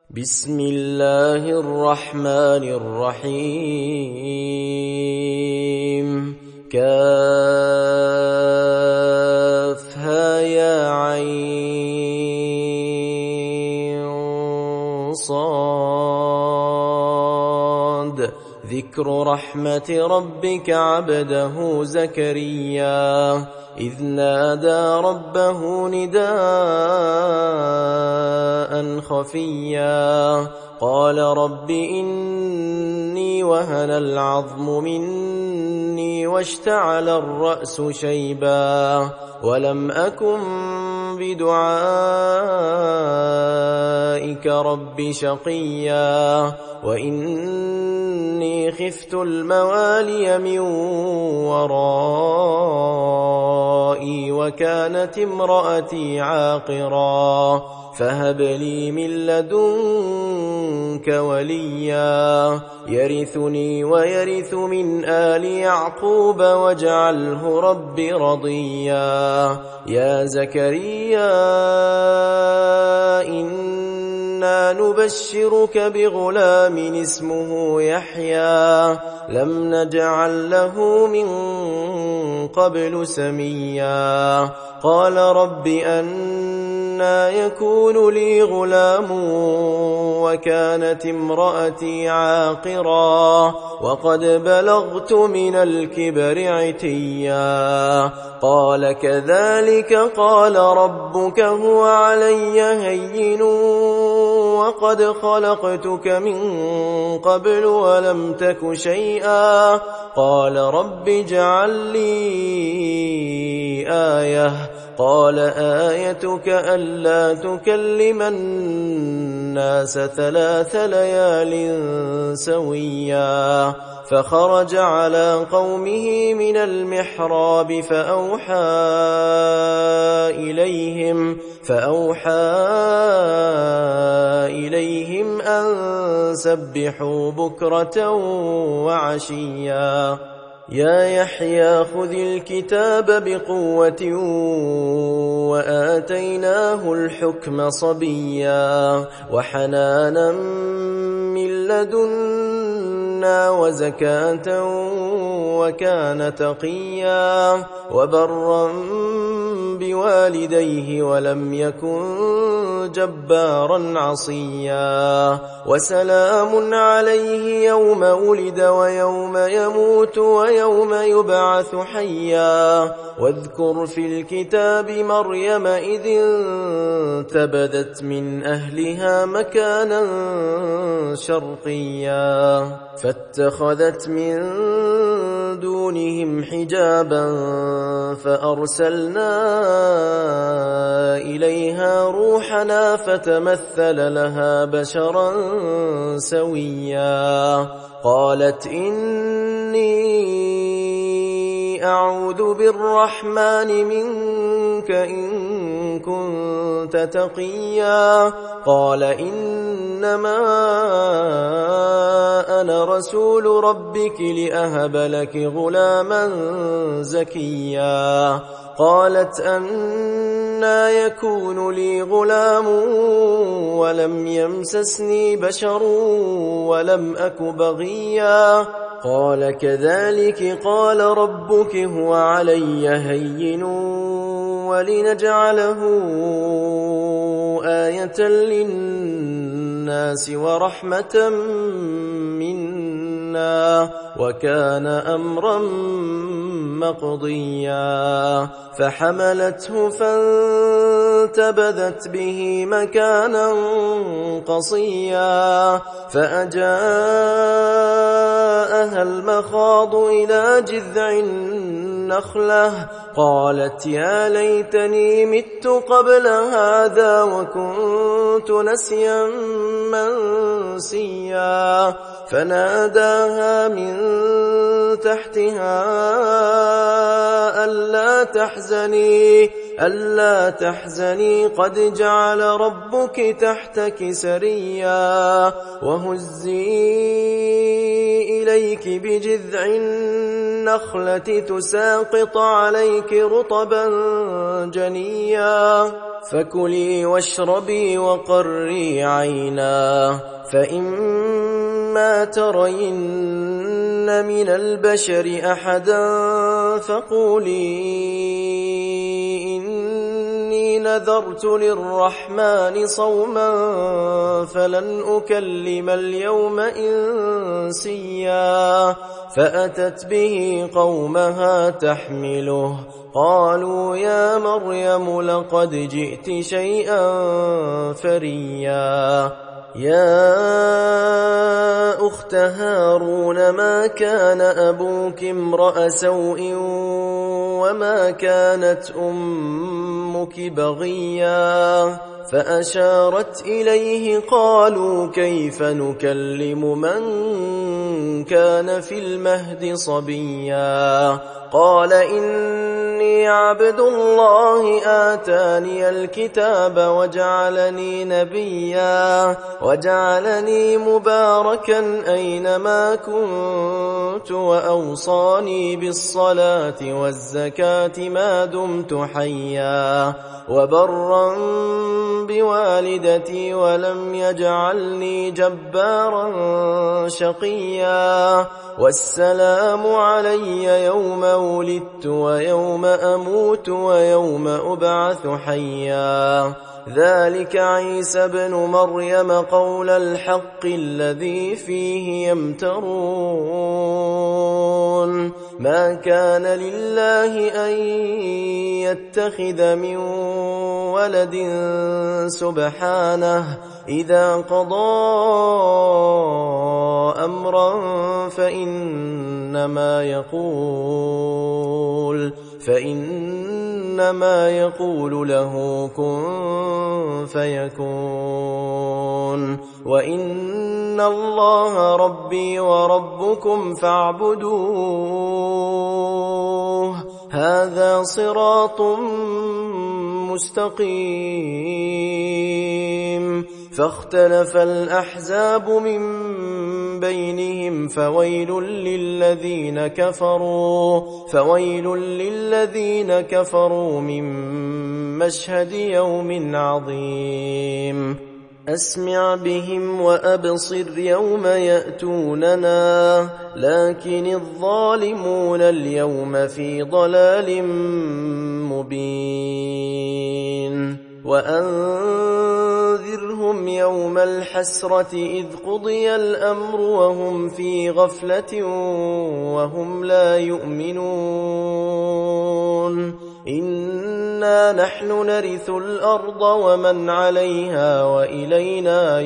بسم الله الرحمن الرحيم كافها يا عين صاد ذكر رحمة ربك عبده زكريا إذ نادى ربه نداء خفيا قال رب إني وهن العظم مني واشتعل الرأس شيبا ولم أكن بدعائك رب شقيا وإني خفت الموالي من ورائي وكانت امرأتي عاقرا فهب لي من لدنك وليا يرثني ويرث من آل يعقوب واجعله رب رضيا يا زكريا إنا نبشرك بغلام اسمه يحيى لم نجعل له من قبل سميا قال رب أنى يكون لي غلام وكانت امرأتي عاقرا وقد بلغت من الكبر عتيا قال كذلك قال ربك هو علي هين وقد خلقتك من قبل ولم تك شيئا قال رب اجعل لي آية قال آيتك ألا تكلم الناس 3 ليال سويا فخرج على قومه من المحراب فأوحى إليهم أن سبحوا بكرة وعشيا يا يحيى خذ الكتاب بقوة وآتيناه الحكم صبيا وحنانا من لدنا وزكاة وكان تقيا وبرا بوالديه ولم يكن جبارا عصيا وسلام عليه يوم ولد ويوم يموت ويوم يبعث حيا واذكر في الكتاب مريم إذ انتبذت من أهلها مكانا شرقيا فاتخذت من دونهم حجابا فأرسلنا إليها روحنا فتمثل لها بشرا سويا قالت إني أعوذ بالرحمن منك إن كنت تقيا قال إنما أنا رسول ربك لأهب لك غلاما زكيا قالت أنى يكون لي غلام ولم يمسسني بشر ولم أك بغيا قال كذلك قال ربك هو علي هين ولنجعله آية للناس ورحمة منا وكان أمرا مقضيا فحملته فانتبذت به مكانا قصيا فأجاءها المخاض إلى جذع النخلة قالت يا ليتني مت قبل هذا وكنت نسيا منسيا فناداها من تحتها ألا ألا تحزني قد جعل ربك تحتك سريا وهزي إليك بجذع النخلة تساقط عليك رطبا جنيا فكلي واشربي وقري عينا فإما ترين من البشر أحدا فقولي إني نذرت للرحمن صوما فلن أكلم اليوم إنسيا فأتت به قومها تحمله قالوا يا مريم لقد جئت شيئا فريا يا أخت هارون ما كان أبوك امرأ سوء وما كانت أمك بغيا فأشارت إليه قالوا كيف نكلم من كان في المهد صبيا قال إني عبد الله آتاني الكتاب وجعلني نبيا وجعلني مباركا أينما كنت وأوصاني بالصلاة والزكاة ما دمت حيا وبرا بوالدتي ولم يجعلني جبارا شقيا والسلام علي يوم ولدت ويوم أموت ويوم أبعث حيا ذلك عيسى ابن مريم قول الحق الذي فيه يمترون ما كان لله أن يتخذ من ولد سبحانه إذا قضى أمرا فإنما يقول له كن فيكون وإن الله ربي وربكم فاعبدوه هذا صراط مستقيم فاختلف الأحزاب من بينهم فويل للذين كفروا من مشهد يوم عظيم أسمع بهم وأبصر يوم يأتوننا لكن الظالمون اليوم في ضلال مبين وأنذرهم يوم الحسرة إذ قضي الأمر وهم في غفلة وهم لا يؤمنون إنا نحن نرث الأرض ومن عليها وإلينا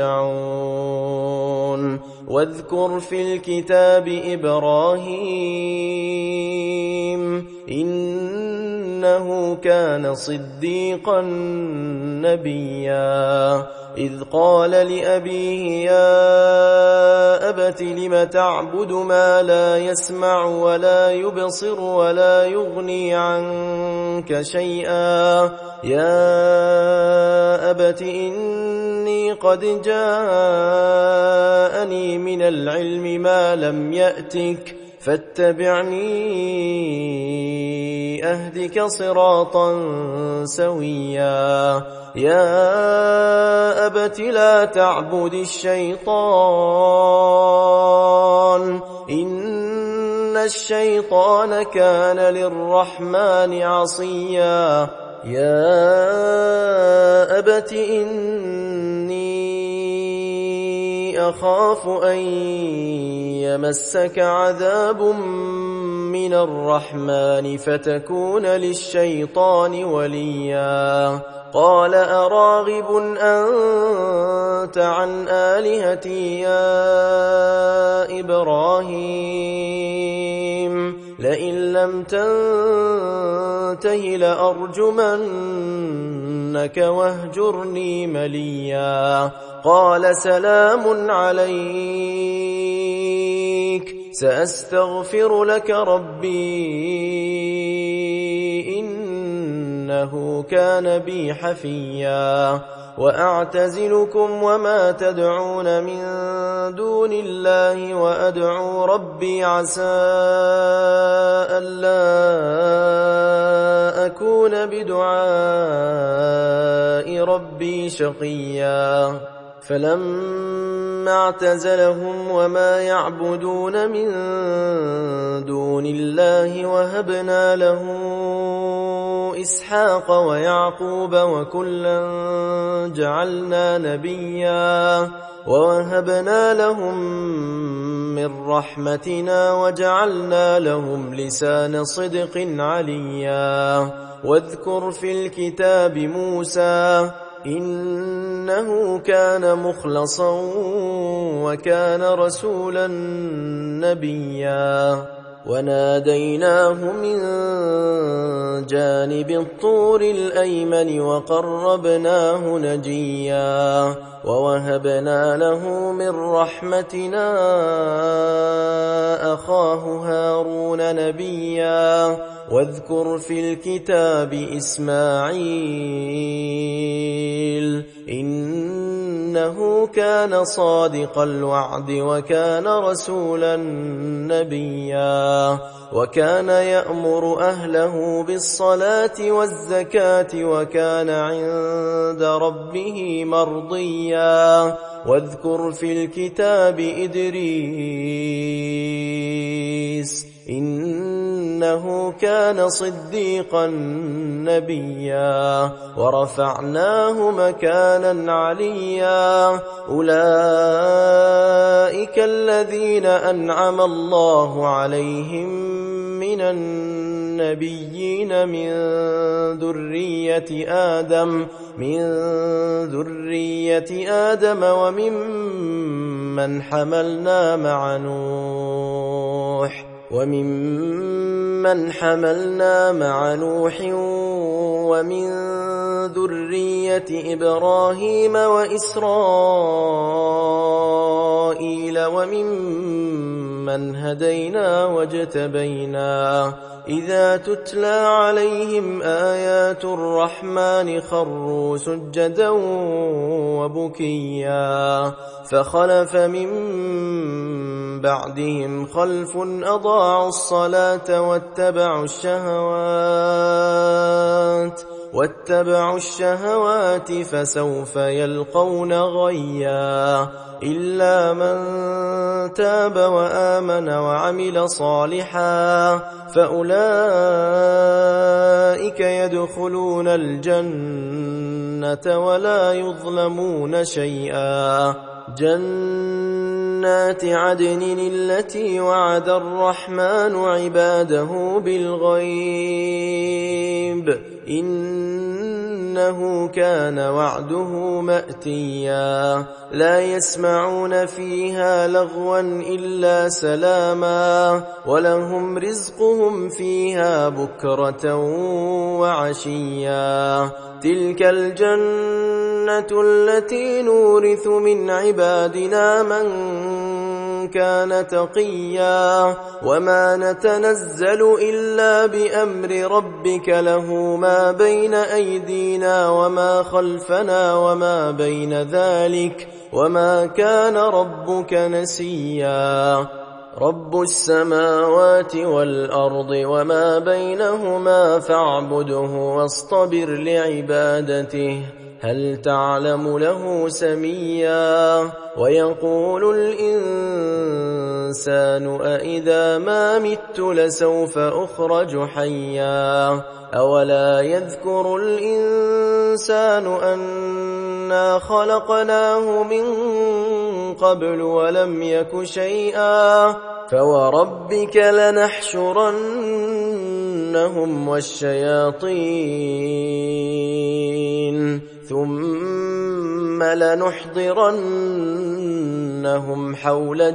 يرجعون واذكر في الكتاب إبراهيم إنه كان صديقا نبيا إذ قال لأبيه يا أبت لم تعبد ما لا يسمع ولا يبصر ولا يغني عنك شيئا يا أبت إني قد جاءني من العلم ما لم يأتك فاتبعني أهدك صراطا سويا يا أبت لا تعبد الشيطان إن الشيطان كان للرحمن عصيا يا أبت إني أخاف أن يمسك عذاب من الرحمن فتكون للشيطان وليا قال أراغب أنت عن آلهتي يا إبراهيم لئن لم تنته لأرجمنك واهجرني مليا قال سلام عليك سأستغفر لك ربي إنه إنه كان بي حفيا وأعتزلكم وما تدعون من دون الله وأدعو ربي عسى ألا أكون بدعاء ربي شقيا فلما اعتزلهم وما يعبدون من دون الله وهبنا له إسحاق ويعقوب وكلا جعلنا نبيا ووهبنا لهم من رحمتنا وجعلنا لهم لسان صدق عليا واذكر في الكتاب موسى إنه كان مخلصا وكان رسولا نبيا وناديناه من جانب الطور الأيمن وقربناه نجيا ووهبنا له من رحمتنا أخاه هارون نبيا واذكر في الكتاب إسماعيل إنه كان صادق الوعد وكان رسولا نبيا وكان يأمر أهله بالصلاة والزكاة وكان عند ربه مرضيا واذكر في الكتاب إدريس إنه كان صديقا نبيا ورفعناه مكانا عليا أولئك الذين أنعم الله عليهم من النبيين من ذرية آدم وممن حملنا مع نوح ومن ذرية إبراهيم وإسرائيل وممن هدينا واجتبينا إذا تتلى عليهم آيات الرحمن خروا سجدا وبكيا فخلف من بعدهم خلف أضاعوا الصلاة واتبعوا الشهوات فسوف يلقون غيا إلا من تاب وآمن وعمل صالحا فأولئك يدخلون الجنة ولا يظلمون شيئا جنات عدن التي وعد الرحمن عباده بالغيب إنه كان وعده مأتيا لا يسمعون فيها لغوا إلا سلاما ولهم رزقهم فيها بكرة وعشيا تلك الجنة التي نورث من عبادنا من كان تقيا وما نتنزل إلا بأمر ربك له ما بين أيدينا وما خلفنا وما بين ذلك وما كان ربك نسيا رب السماوات والأرض وما بينهما فاعبده واصطبر لعبادته هل تعلم له سميا ويقول الإنسان أإذا ما مت لسوف أخرج حيا أولا يذكر الإنسان أنا خلقناه من قبل ولم يك شيئا فوربك لنحشرنهم والشياطين ثم لنحضرنهم حول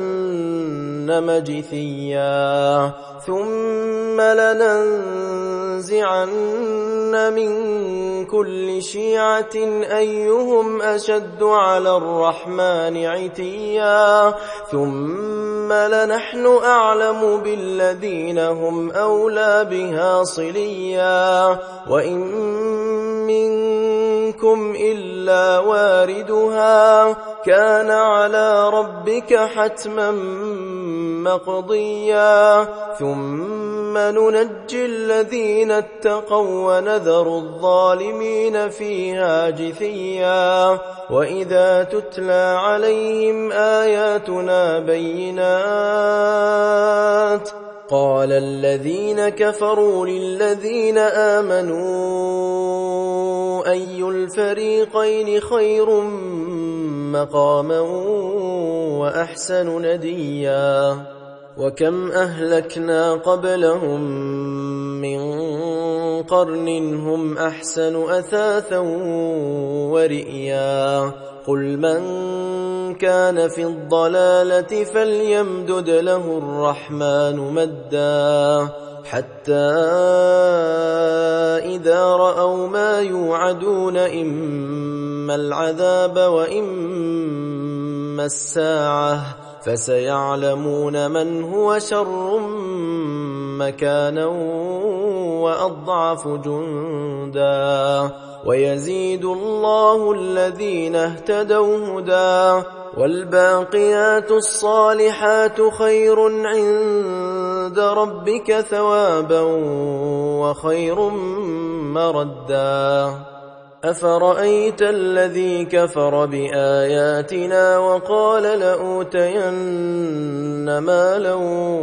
جهنم جثيا ثم لننزعن لننزعن من كل شيعة أيهم أشد على الرحمن عتيا ثم لنحن أعلم بالذين هم أولى بها صليا وإن منكم إلا واردها كان على ربك حتما مقضيا ثم ننجي الذين اتقوا ونذر الظالمين فيها جثيا وإذا تتلى عليهم آياتنا بينات قال الذين كفروا للذين آمنوا أي الفريقين خير مقاما وأحسن نديا وكم أهلكنا قبلهم من قرن هم أحسن أثاثا ورئيا قل من كان في الضلالة فليمدد له الرحمن مدا حتى إذا رأوا ما يوعدون إما العذاب وإما الساعة فسيعلمون من هو شر مكانا وأضعف جندا ويزيد الله الذين اهتدوا هدى والباقيات الصالحات خير عند ربك ثوابا وخير مردا أفرأيت الذي كفر بآياتنا وقال لأوتين مالا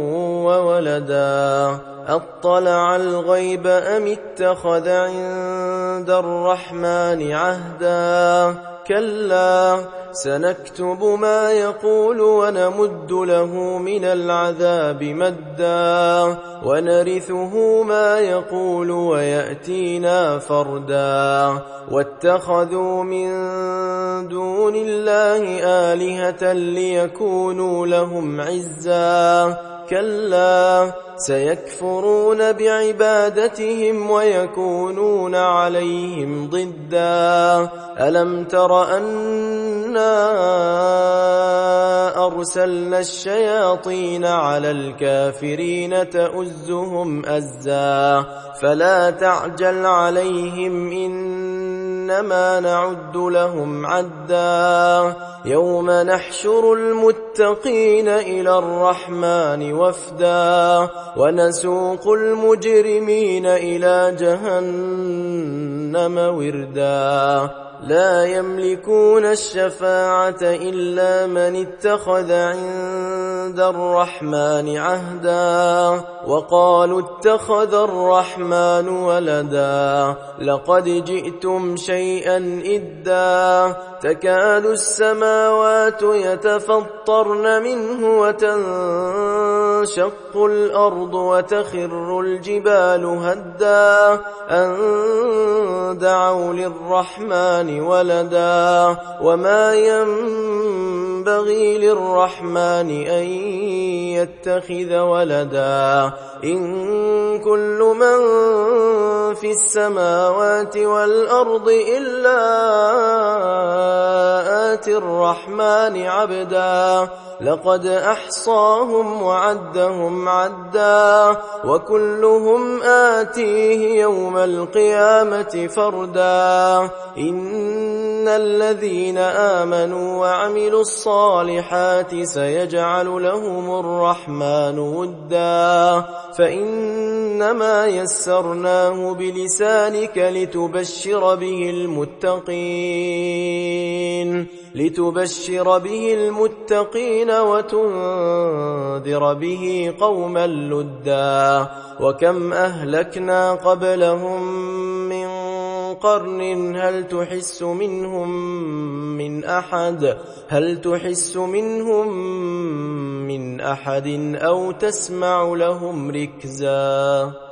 وولدا أطلع الغيب أم اتخذ عند الرحمن عهدا كلا سنكتب ما يقول ونمد له من العذاب مدا ونرثه ما يقول ويأتينا فردا واتخذوا من دون الله آلهة ليكونوا لهم عزا كلا سيكفرون بعبادتهم ويكونون عليهم ضدا ألم تر أنا أرسلنا الشياطين على الكافرين تؤزهم أزا فلا تعجل عليهم إنما نعد لهم عدا يوم نحشر المتقين إلى الرحمن وفدا ونسوق المجرمين إلى جهنم وردا لا يملكون الشفاعة إلا من اتخذ عند الرحمن عهدا وقالوا اتخذ الرحمن ولدا لقد جئتم شيئا إدا تكاد السماوات يتفطرن منه وتنشق الأرض وتخر الجبال هدا أن دعوا للرحمن ولدا وما ينبغي للرحمن أن يتخذ ولدا إن كل من في السماوات والأرض إلا آتي الرحمن عبدا لقد أحصاهم وعدهم عدا وكلهم آتيه يوم القيامة فردا إن الذين آمنوا وعملوا الصالحات سيجعل لهم الرحمن ودا فإنما يسرناه بلسانك لتبشر به المتقين وتنذر به قوما لدا وكم أهلكنا قبلهم من قرن هل تحس منهم من أحد أو تسمع لهم ركزا